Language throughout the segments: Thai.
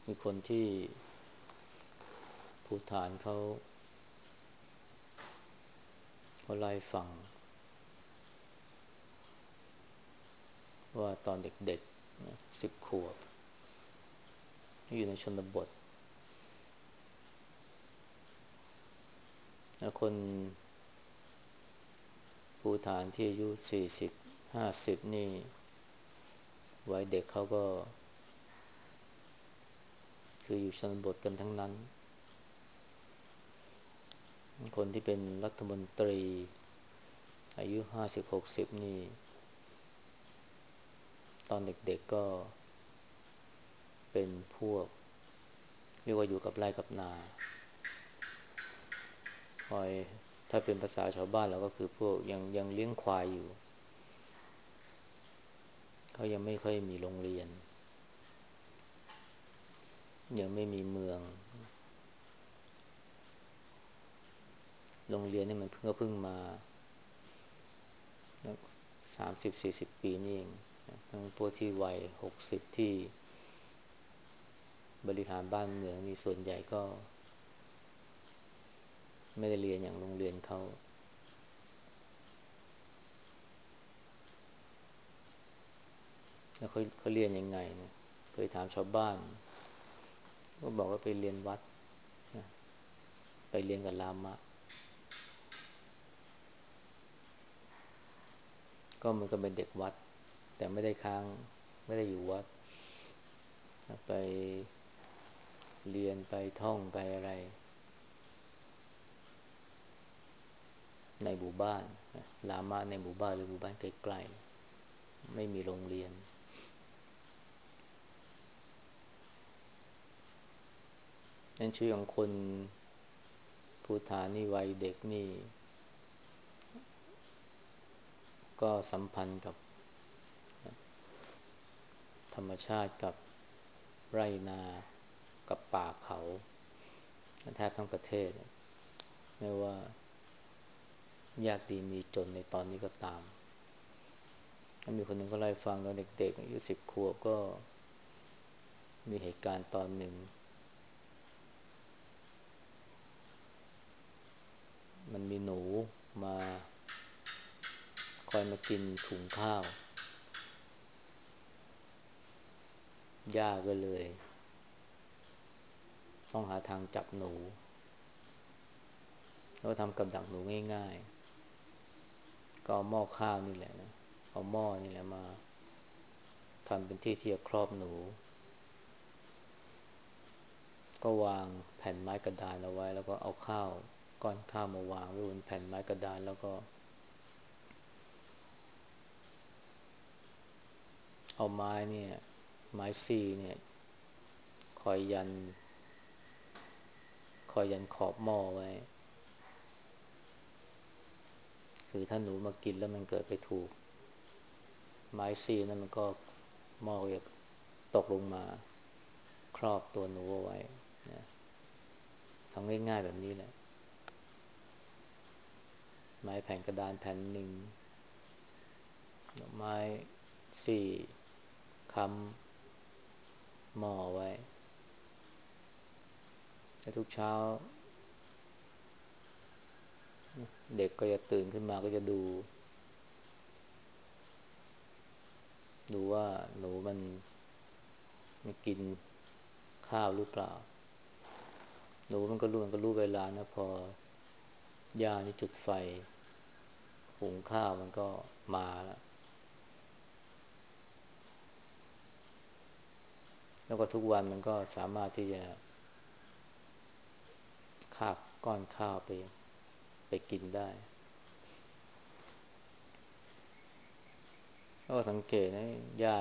มีคนที่ภูฐานเขาไล่าให้ฟังว่าตอนเด็กๆนะ10 ขวบอยู่ในชนบทแล้วคนภูฐานที่อายุ40 50นี่วัยเด็กเขาก็คืออยู่ชนบทกันทั้งนั้นคนที่เป็นรัฐมนตรีอายุ50 60นี่ตอนเด็กๆก็เป็นพวกเรียกว่าอยู่กับไร่กับนาคอยถ้าเป็นภาษาชาวบ้านเราก็คือพวกยังเลี้ยงควายอยู่เขายังไม่ค่อยมีโรงเรียนยังไม่มีเมืองโรงเรียนนี่มันเพิ่งมา30 40 ปีนี่เองทั้งพวกที่วัย60ที่บริหารบ้านเมืองนี่ส่วนใหญ่ก็ไม่ได้เรียนอย่างโรงเรียนเขาแล้วเขาเรียนยังไงนะเคยถามชาวบ้านก็บอกว่าไปเรียนวัดนะไปเรียนกับลามะก็เหมือนกับเป็นเด็กวัดแต่ไม่ได้ค้างไม่ได้อยู่วัดไปเรียนไปท่องไปอะไรในหมู่บ้านลามะในหมู่บ้านหรือหมู่บ้านไกลๆไม่มีโรงเรียนนั่นชีวิตของคนภูฐานนี่วัยเด็กนี่ก็สัมพันธ์กับธรรมชาติกับไรนากับป่าเขาแทบทั้งประเทศไม่ว่ายากดีมีจนในตอนนี้ก็ตามมีคนหนึ่งก็เล่าให้ฟังตอนเด็กๆอายุ10 ขวบก็มีเหตุการณ์ตอนหนึ่งมันมีหนูมาคอยมากินถุงข้าวย่าก็เลยต้องหาทางจับหนูแล้วทำกับดักหนูง่ายๆก็เอาหม้อข้าวนี่แหละนะเอาหม้อนี่แหละมาทำเป็นที่ที่จะครอบหนูก็วางแผ่นไม้กระดานเอาไว้แล้วก็เอาข้าวก้อนข้าวมาวางไว้บนแผ่นไม้กระดานแล้วก็เอาไม้เนี่ยไม้ซีเนี่ยคอยยันขอบหม้อไว้คือถ้าหนูมากินแล้วมันเกิดไปถูกไม้ซีนั้นมันก็หม้อจะตกลงมาครอบตัวหนูเอาไว้นะทำง่ายๆแบบนี้แหละไม้แผ่นกระดานแผ่นหนึ่งไม้สี่ค้ำหม้อไว้แล้วทุกเช้าเด็กก็จะตื่นขึ้นมาก็จะดูว่าหนูมันกินข้าวหรือเปล่าหนูมันก็รู้เวลานะพอย่านี่จุดไฟหุงข้าวมันก็มาแล้วก็ทุกวันมันก็สามารถที่จะคาบก้อนข้าวไปกินได้ก็สังเกตนะย่า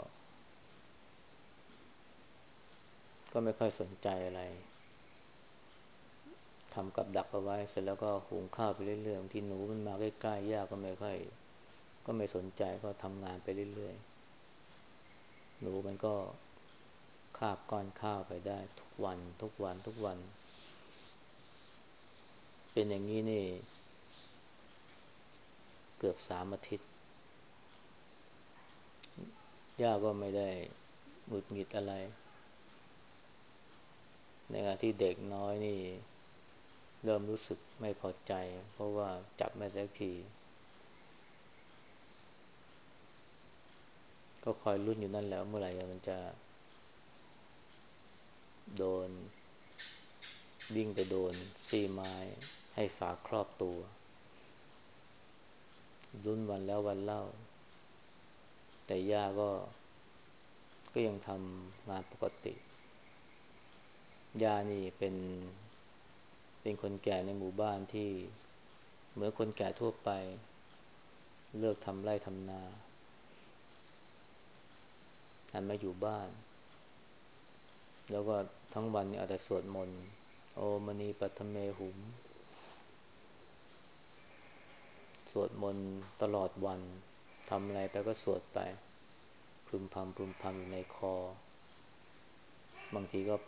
ก็ไม่ค่อยสนใจอะไรทำกับดักเอาไว้เสร็จแล้วก็หุงข้าวไปเรื่อยๆบางทีหนูมันมาใกล้ๆย่าก็ไม่ค่อยก็ไม่สนใจก็ทำงานไปเรื่อยๆหนูมันก็คาบก้อนข้าวไปได้ทุกวันทุกวันทุกวันเป็นอย่างนี้นี่เกือบ3 อาทิตย์ย่าก็ไม่ได้หงุดหงิดอะไรในขณะที่เด็กน้อยนี่เริ่มรู้สึกไม่พอใจเพราะว่าจับไม่ได้ทีก็คอยลุ้นอยู่นั่นแหละเมื่อไหร่มันจะโดนวิ่งไปโดนซี่ไม้ให้ฝาครอบตัวลุ้นวันแล้ววันเล่าแต่ย่าก็ยังทำงานปกติย่านี่เป็นคนแก่ในหมู่บ้านที่เหมือนคนแก่ทั่วไปเลิกทำไร่ทำนาหันมาอยู่บ้านแล้วก็ทั้งวันนี่เอาแต่สวดมนต์โอมณีปัทเมหุมสวดมนต์ตลอดวันทำอะไรไปก็สวดไปพึมพำพึมพำอยู่ในคอบางทีก็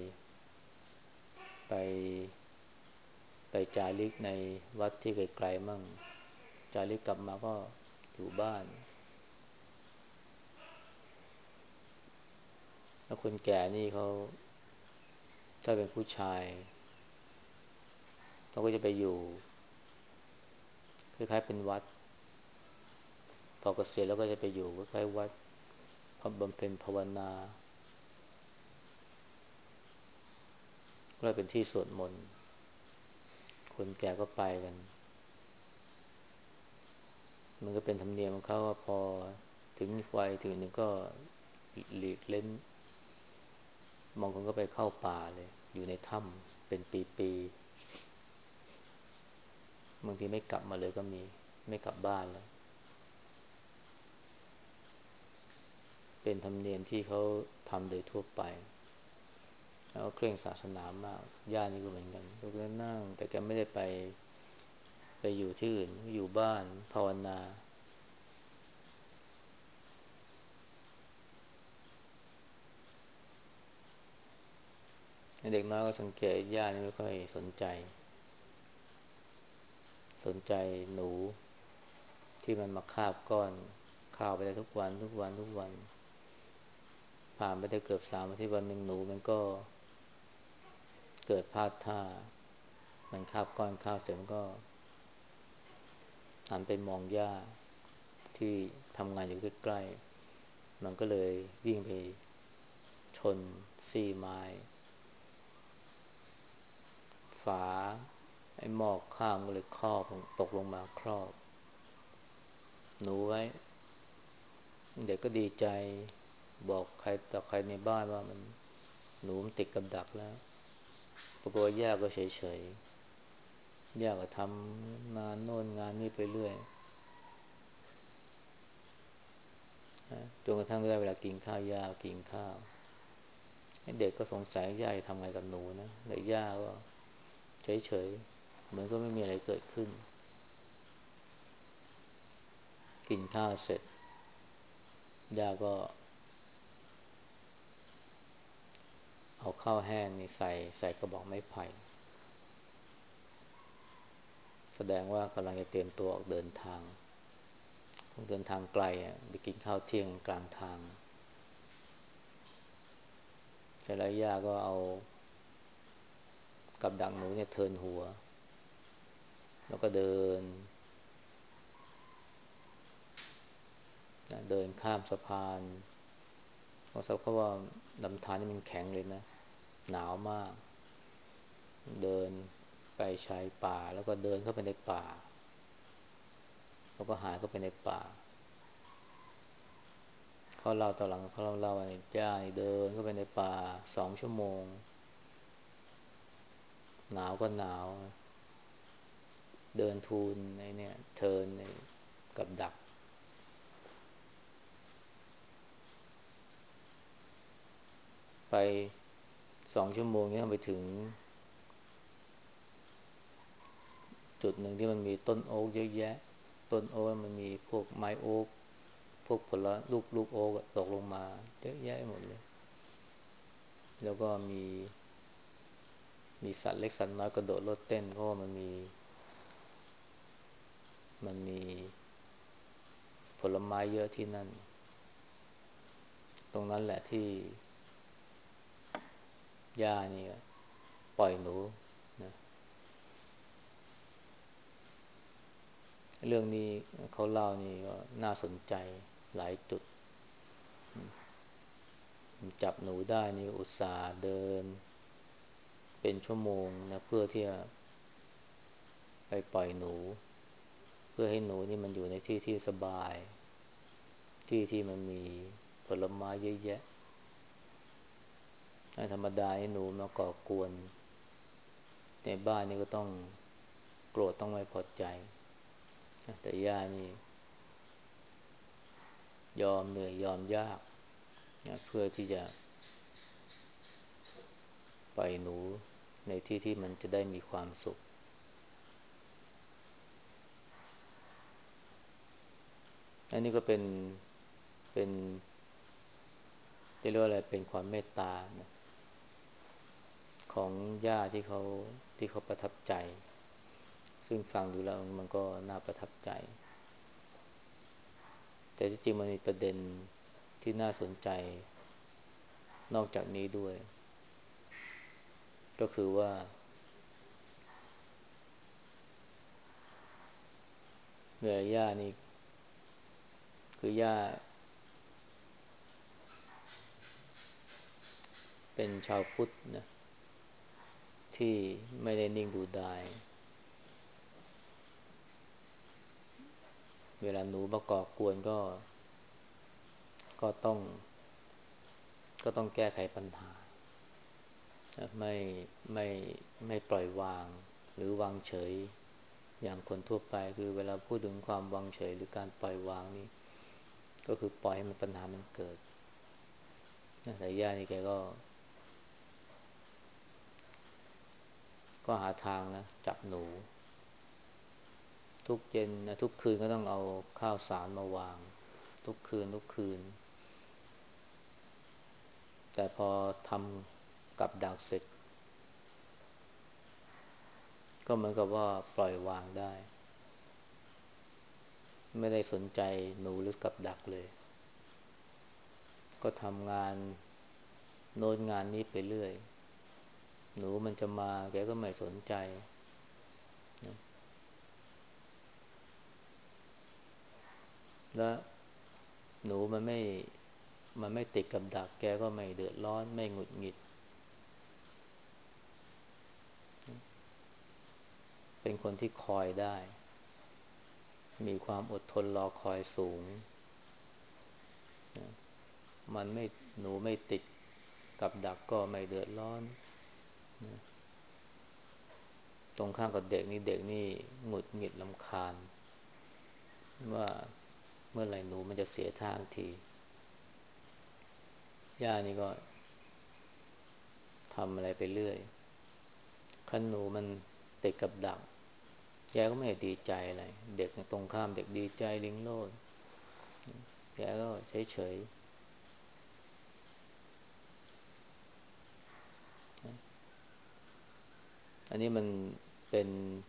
ไปไปจาริกในวัดที่ไกลๆมั่งจาริกกลับมาก็อยู่บ้านแล้วคนแก่นี่เขาถ้าเป็นผู้ชายเขาก็จะไปอยู่คล้ายๆเป็นวัดพอเกษียณแล้วก็จะไปอยู่คล้ายๆวัดบำเพ็ญภาวนาก็เป็นที่สวดมนต์คนแก่ก็ไปกันมันก็เป็นธรรมเนียมของเขาว่าพอถึงวัยถึงหนึ่งก็หลีกเล้นบางคนก็ไปเข้าป่าเลยอยู่ในถ้ำเป็นปีๆบางทีไม่กลับมาเลยก็มีไม่กลับบ้านแล้วเป็นธรรมเนียมที่เขาทำโดยทั่วไปแล้วเคร่งศาสนามากญาตินี่ก็เหมือนกันก็เลยนั่งแต่แกไม่ได้ไปอยู่ที่อื่นอยู่บ้านภาวนาเด็กน้อยก็สังเกตญาตินี่ไม่ค่อยสนใจหนูที่มันมาคาบก้อนข้าวไปได้ทุกวันผ่านไปได้เกือบ3 อาทิตย์วันหนึ่งหนูมันก็เกิดพลาดท่ามันคาบก้อนข้าวเสร็จมันก็หันไปมองย่าที่ทำงานอยู่ใกล้ๆมันก็เลยวิ่งไปชนซี่ไม้ฝาไอ้หม้อข้าวก็เลยครอบตกลงมาครอบหนูไว้เด็กก็ดีใจบอกใครต่อใครในบ้านว่าหนูมันติดกับดักแล้วปรากฏว่าย่าก็เฉยๆย่าก็ทำงานโน่นงานนี้ไปเรื่อยจนกระทั่งได้เวลากินข้าวย่ากินข้าวเด็กก็สงสัยย่าจะทำไงกับหนูนะแต่ย่าก็เฉยๆเหมือนก็ไม่มีอะไรเกิดขึ้นกินข้าวเสร็จย่าก็เอาข้าวแห้งนี่ใส่กระบอกไม้ไผ่แสดงว่ากำลังจะเตรียมตัวออกเดินทางไกลไปกินข้าวเที่ยงกลางทางเสร็จแล้วย่าก็เอากับดักหนูเนี่ยเทินหัวแล้วก็เดินข้ามสะพานเพราะว่าลำธารนี่มันแข็งเลยนะหนาวมากเดินไปชายป่าแล้วก็เดินเข้าไปในป่าแล้วก็หายเข้าไปในป่าเขาเล่าตอนหลังเขาเล่าว่าย่าเดินเข้าไปในป่า2 ชั่วโมงหนาวก็หนาวเดินทูลไอ้เนี่ยเทินกับดักไป2 ชั่วโมงนี้ไปถึงจุดหนึ่งที่มันมีต้นโอ๊กเยอะแยะต้นโอ๊กมันมีพวกไม้โอ๊กพวกผลลูกโอ๊กตกลงมาเยอะแยะหมดเลยแล้วก็มีสัตว์เล็กสัตว์น้อยกระโดดโลดเต้นเพราะว่ามันมีผลไม้เยอะที่นั่นตรงนั้นแหละที่ย่านี่ปล่อยหนูนะเรื่องนี้เขาเล่านี่ก็น่าสนใจหลายจุดจับหนูได้นี่อุตส่าห์เดินเป็นชั่วโมงนะเพื่อที่จะไปปล่อยหนูเพื่อให้หนูนี่มันอยู่ในที่ที่สบายที่ที่มันมีผลไม้เยอะแยะธรรมดาให้หนูมาก่อกวนในบ้านนี่ก็ต้องโกรธต้องไม่พอใจแต่ย่านี่ยอมเหนื่อยยอมยากนะเพื่อที่จะปล่อยหนูในที่ที่มันจะได้มีความสุขอันนี้ก็เป็นจะเรียกว่าอะไรเป็นความเมตตานะของย่าที่เขาประทับใจซึ่งฟังดูแล้วมันก็น่าประทับใจแต่ที่จริงมันมีประเด็นที่น่าสนใจนอกจากนี้ด้วยก็คือว่าเวลาย่านี่คือย่าเป็นชาวพุทธนะที่ไม่ได้นิ่งดูดายเวลาหนูมาก่อกวนก็ต้องก็ต้องแก้ไขปัญหาไม่ไม่ไม่ปล่อยวางหรือวางเฉยอย่างคนทั่วไปคือเวลาพูดถึงความวางเฉยหรือการปล่อยวางนี่ก็คือปล่อยให้มันปัญหามันเกิดแต่ย่านี่แกก็หาทางนะจับหนูทุกเย็นนะทุกคืนก็ต้องเอาข้าวสารมาวางทุกคืนแต่พอทำกับดักเสร็จก็เหมือนกับว่าปล่อยวางได้ไม่ได้สนใจหนูหรือกับดักเลยก็ทำงานโน้นงานนี้ไปเรื่อยหนูมันจะมาแกก็ไม่สนใจนะแล้วหนูมันไม่ติดกับดักแกก็ไม่เดือดร้อนไม่หงุดหงิดเป็นคนที่คอยได้มีความอดทนรอคอยสูงนะมันไม่หนูไม่ติดกับดักก็ไม่เดือดร้อนนะตรงข้ามกับเด็กนี่หงุดหงิดรำคาญว่าเมื่อไหร่หนูมันจะเสียทางทีย่านี่ก็ทำอะไรไปเรื่อยคันหนูมันติดกับดักแกก็ไม่ดีใจอะไรเด็กตรงข้ามเด็กดีใจลิงโลดแกก็เฉยๆอันนี้มันเป็น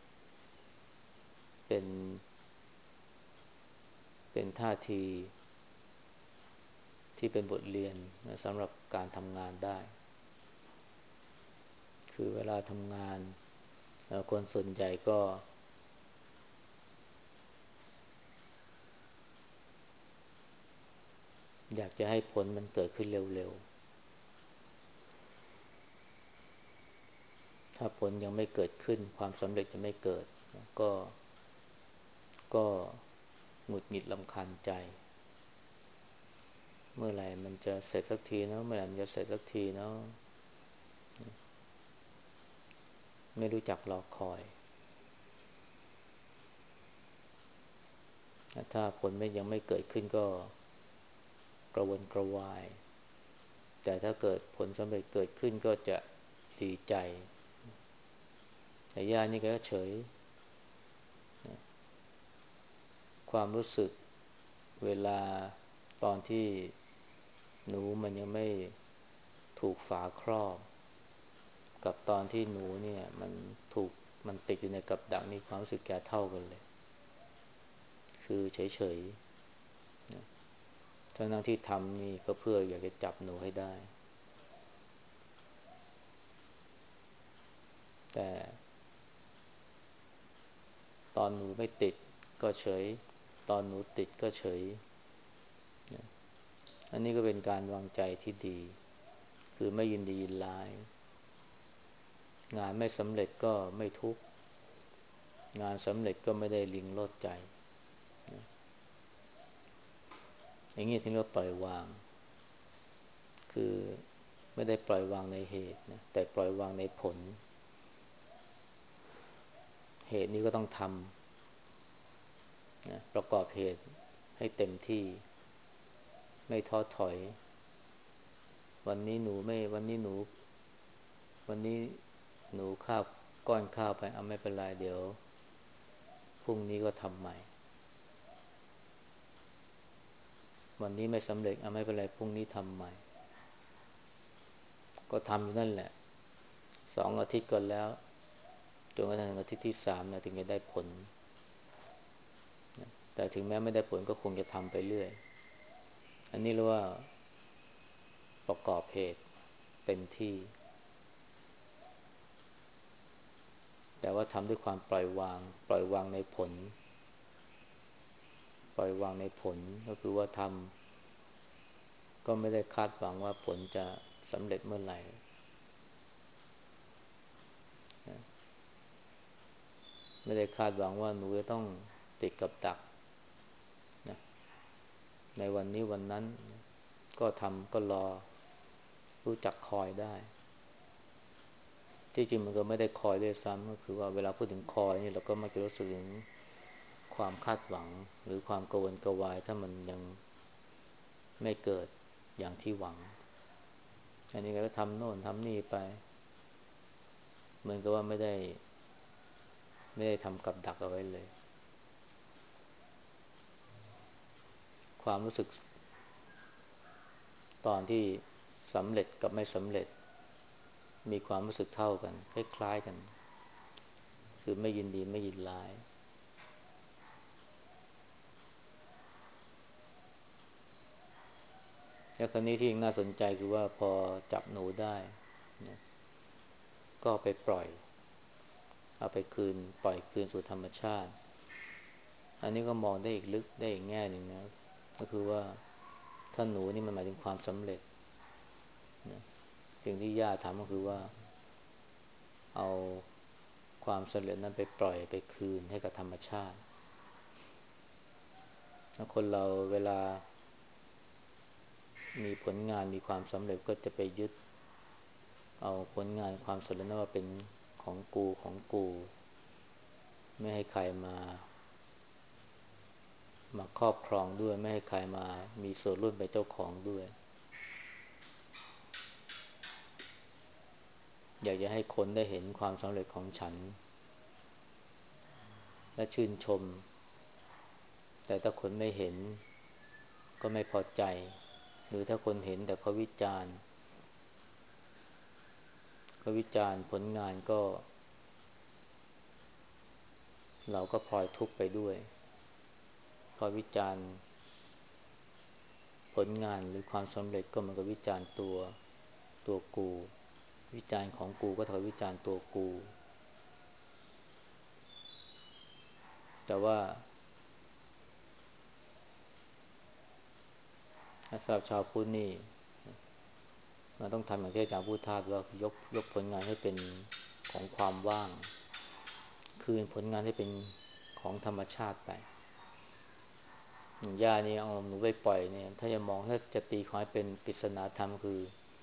เป็นเป็นท่าทีที่เป็นบทเรียนนะสำหรับการทำงานได้คือเวลาทำงานคนส่วนใหญ่ก็อยากจะให้ผลมันเกิดขึ้นเร็วๆถ้าผลยังไม่เกิดขึ้นความสำเร็จจะไม่เกิดนะก็หงุดหงิดรำคาญใจเมื่อไหร่มันจะเสร็จสักทีเนาะเมื่อไหร่มันจะเสร็จสักทีเนาะไม่รู้จักรอคอยถ้าผลไม่ยังไม่เกิดขึ้นก็กระวนกระวายแต่ถ้าเกิดผลสำเร็จเกิดขึ้นก็จะดีใจแต่ย่านี่ก็เฉยความรู้สึกเวลาตอนที่หนูมันยังไม่ถูกฝาครอบกับตอนที่หนูเนี่ยถูกมันติดอยู่ในกับดักนี่ความรู้สึกแกเท่ากันเลยคือเฉยๆนะทั้งที่ทำนี่ก็เพื่ออยากจะจับหนูให้ได้แต่ตอนหนูไม่ติดก็เฉยตอนหนูติดก็เฉยอันนี้ก็เป็นการวางใจที่ดีคือไม่ยินดียินร้ายงานไม่สำเร็จก็ไม่ทุกข์งานสำเร็จก็ไม่ได้ลิงโลดใจอย่างนี้ที่เรียกว่าปล่อยวางคือไม่ได้ปล่อยวางในเหตุนะแต่ปล่อยวางในผลเหตุนี้ก็ต้องทำนะประกอบเหตุให้เต็มที่ไม่ท้อถอยวันนี้หนูไม่วันนี้หนูวันนี้หนูข้าวก้อนข้าวไปเอาไม่เป็นไรเดี๋ยวพรุ่งนี้ก็ทำใหม่วันนี้ไม่สำเร็จเอาไม่เป็นไรพรุ่งนี้ทำใหม่ก็ทำอยู่นั่นแหละ2 อาทิตย์ก็แล้วจนกระทั่งอาทิตย์ที่3นะถึงจะได้ผลแต่ถึงแม้ไม่ได้ผลก็คงจะทำไปเรื่อยอันนี้เรียกว่าประกอบเหตุเต็มที่แต่ว่าทำด้วยความปล่อยวางในผลปล่อยวางในผลก็คือว่าทำก็ไม่ได้คาดหวังว่าผลจะสำเร็จเมื่อไหร่ไม่ได้คาดหวังว่าหนูจะต้องติดกับดักนะในวันนี้วันนั้นก็ทำก็รอรู้จักคอยได้ที่จริงมันก็ไม่ได้คอยด้วยซ้ำก็คือว่าเวลาพูดถึงคอยนี่เราก็มักจะรู้สึกถึงความคาดหวังหรือความกังวลกวายถ้ามันยังไม่เกิดอย่างที่หวังอันนี้ก็ทำโน่นทำนี่ไปเหมือนกับว่าไม่ได้ทำกับดักเอาไว้เลยความรู้สึกตอนที่สำเร็จกับไม่สำเร็จมีความรู้สึกเท่ากันคล้ายๆกันคือไม่ยินดีไม่ยินร้ายแล้วคราวนี้ที่ยังน่าสนใจคือว่าพอจับหนูได้นะก็ไปปล่อยเอาไปคืนปล่อยคืนสู่ธรรมชาติอันนี้ก็มองได้อีกลึกได้อีกแง่หนึ่งนะก็คือว่าถ้าหนูนี่มันหมายถึงความสำเร็จนะสิ่งที่ย่าทำก็คือว่าเอาความสำเร็จนั้นไปปล่อยไปคืนให้กับธรรมชาติคนเราเวลามีผลงานมีความสำเร็จก็จะไปยึดเอาผลงานความสำเร็จนั้นว่าเป็นของกูของกูไม่ให้ใครมาครอบครองด้วยไม่ให้ใครมามีส่วนร่วมเป็นเจ้าของด้วยอยากจะให้คนได้เห็นความสำเร็จของฉันและชื่นชมแต่ถ้าคนไม่เห็นก็ไม่พอใจหรือถ้าคนเห็นแต่เขาวิจารณ์ผลงานก็เราก็พลอยทุกข์ไปด้วยพอวิจารณ์ผลงานหรือความสำเร็จก็เหมือนกับวิจารณ์ตัวกูวิจารณ์ของกูก็เท่าวิจารณ์ตัวกูแต่ว่าสำหรับชาวพุทธนี่เราต้องทำอย่างที่อาจารย์พูดทาสว่ายกผลงานให้เป็นของความว่างคืนผลงานให้เป็นของธรรมชาติไปย่านี่เอาหนูไปปล่อยเนี่ยถ้าจะมองถ้าจะตีความเป็นปริศนาธรรมคือ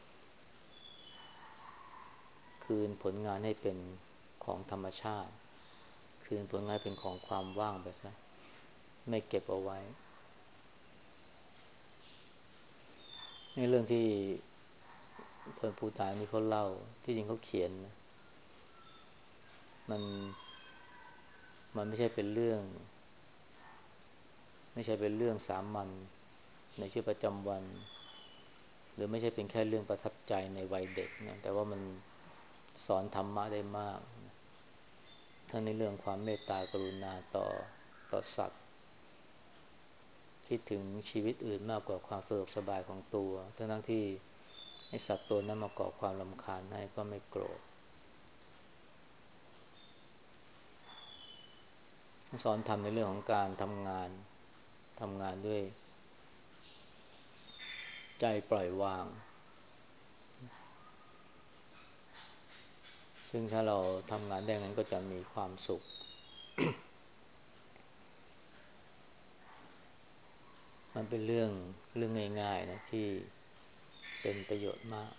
คืนผลงานให้เป็นของธรรมชาติคืนผลงานเป็นของความว่างไปซะไม่เก็บเอาไว้นี่เรื่องที่เพื่อนผู้ตายนี่เขาเล่าที่จริงเขาเขียนนะมันมันไม่ใช่เป็นเรื่องสามัญในชีวิตประจำวันหรือไม่ใช่เป็นแค่เรื่องประทับใจในวัยเด็กนะแต่ว่ามันสอนธรรมะได้มากทั้งในเรื่องความเมตตากรุณาต่อสัตว์คิดถึงชีวิตอื่นมากกว่าความสะดวกสบายของตัวทั้งที่ไอ้สัตว์ตัวนั้นมาก่อความรำคาญให้ก็ไม่โกรธสอนทำในเรื่องของการทำงานด้วยใจปล่อยวางซึ่งถ้าเราทำงานได้งั้นก็จะมีความสุขมันเป็นเรื่องง่ายๆนะที่เป็นประโยชน์มาก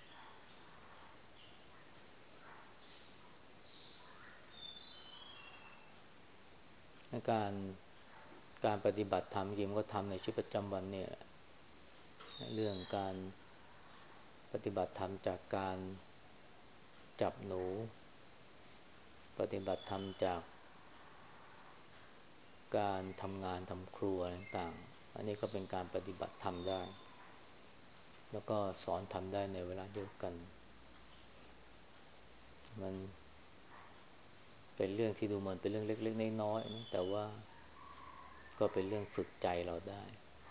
ในการปฏิบัติธรรมจริงๆก็ทำในชีวิตประจำวันเนี่ยเรื่องการปฏิบัติธรรมจากการจับหนูปฏิบัติธรรมจากการทำงานทำครัวต่างๆอันนี้ก็เป็นการปฏิบัติธรรมได้แล้วก็สอนทำได้ในเวลาเดียวกันมันเป็นเรื่องที่ดูเหมือนเป็นเรื่องเล็กๆน้อยๆนะแต่ว่าก็เป็นเรื่องฝึกใจเราได้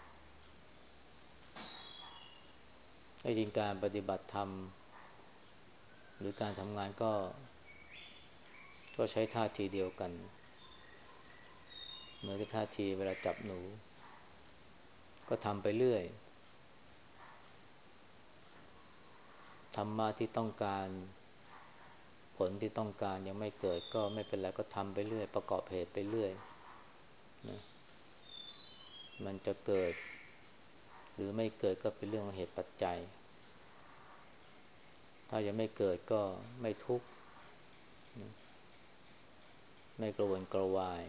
จริงๆการปฏิบัติธรรมหรือการทำงานก็ใช้ท่าทีเดียวกันเหมือนกับท่าทีเวลาจับหนูก็ทำไปเรื่อยธรรมะที่ต้องการผลที่ต้องการยังไม่เกิดก็ไม่เป็นไรก็ทำไปเรื่อยประกอบเหตุไปเรื่อยนะมันจะเกิดหรือไม่เกิดก็เป็นเรื่องของเหตุปัจจัยถ้ายังไม่เกิดก็ไม่ทุกข์ไม่กระวนกระวาย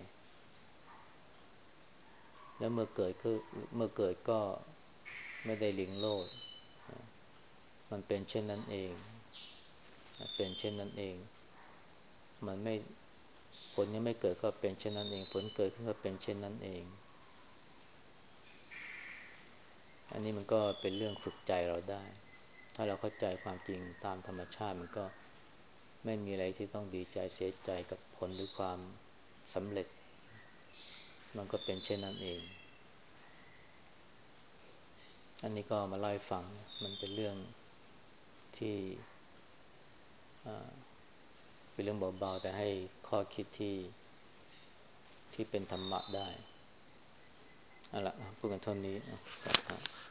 แล้วเมื่อเกิดก็ไม่ได้หลิงโลดมันเป็นเช่นนั้นเองเป็นเช่นนั้นเองมันไม่ผลยังไม่เกิดก็เป็นเช่นนั้นเองผลเกิดขึ้นก็เป็นเช่นนั้นเองอันนี้มันก็เป็นเรื่องฝึกใจเราได้ถ้าเราเข้าใจความจริงตามธรรมชาติมันก็ไม่มีอะไรที่ต้องดีใจเสียใจกับผลหรือความสำเร็จมันก็เป็นเช่นนั้นเองอันนี้ก็มาเล่าให้ฟังมันเป็นเรื่องที่เป็นเรื่องเบาๆแต่ให้ข้อคิดที่เป็นธรรมะได้เอาละพูดกันเท่านี้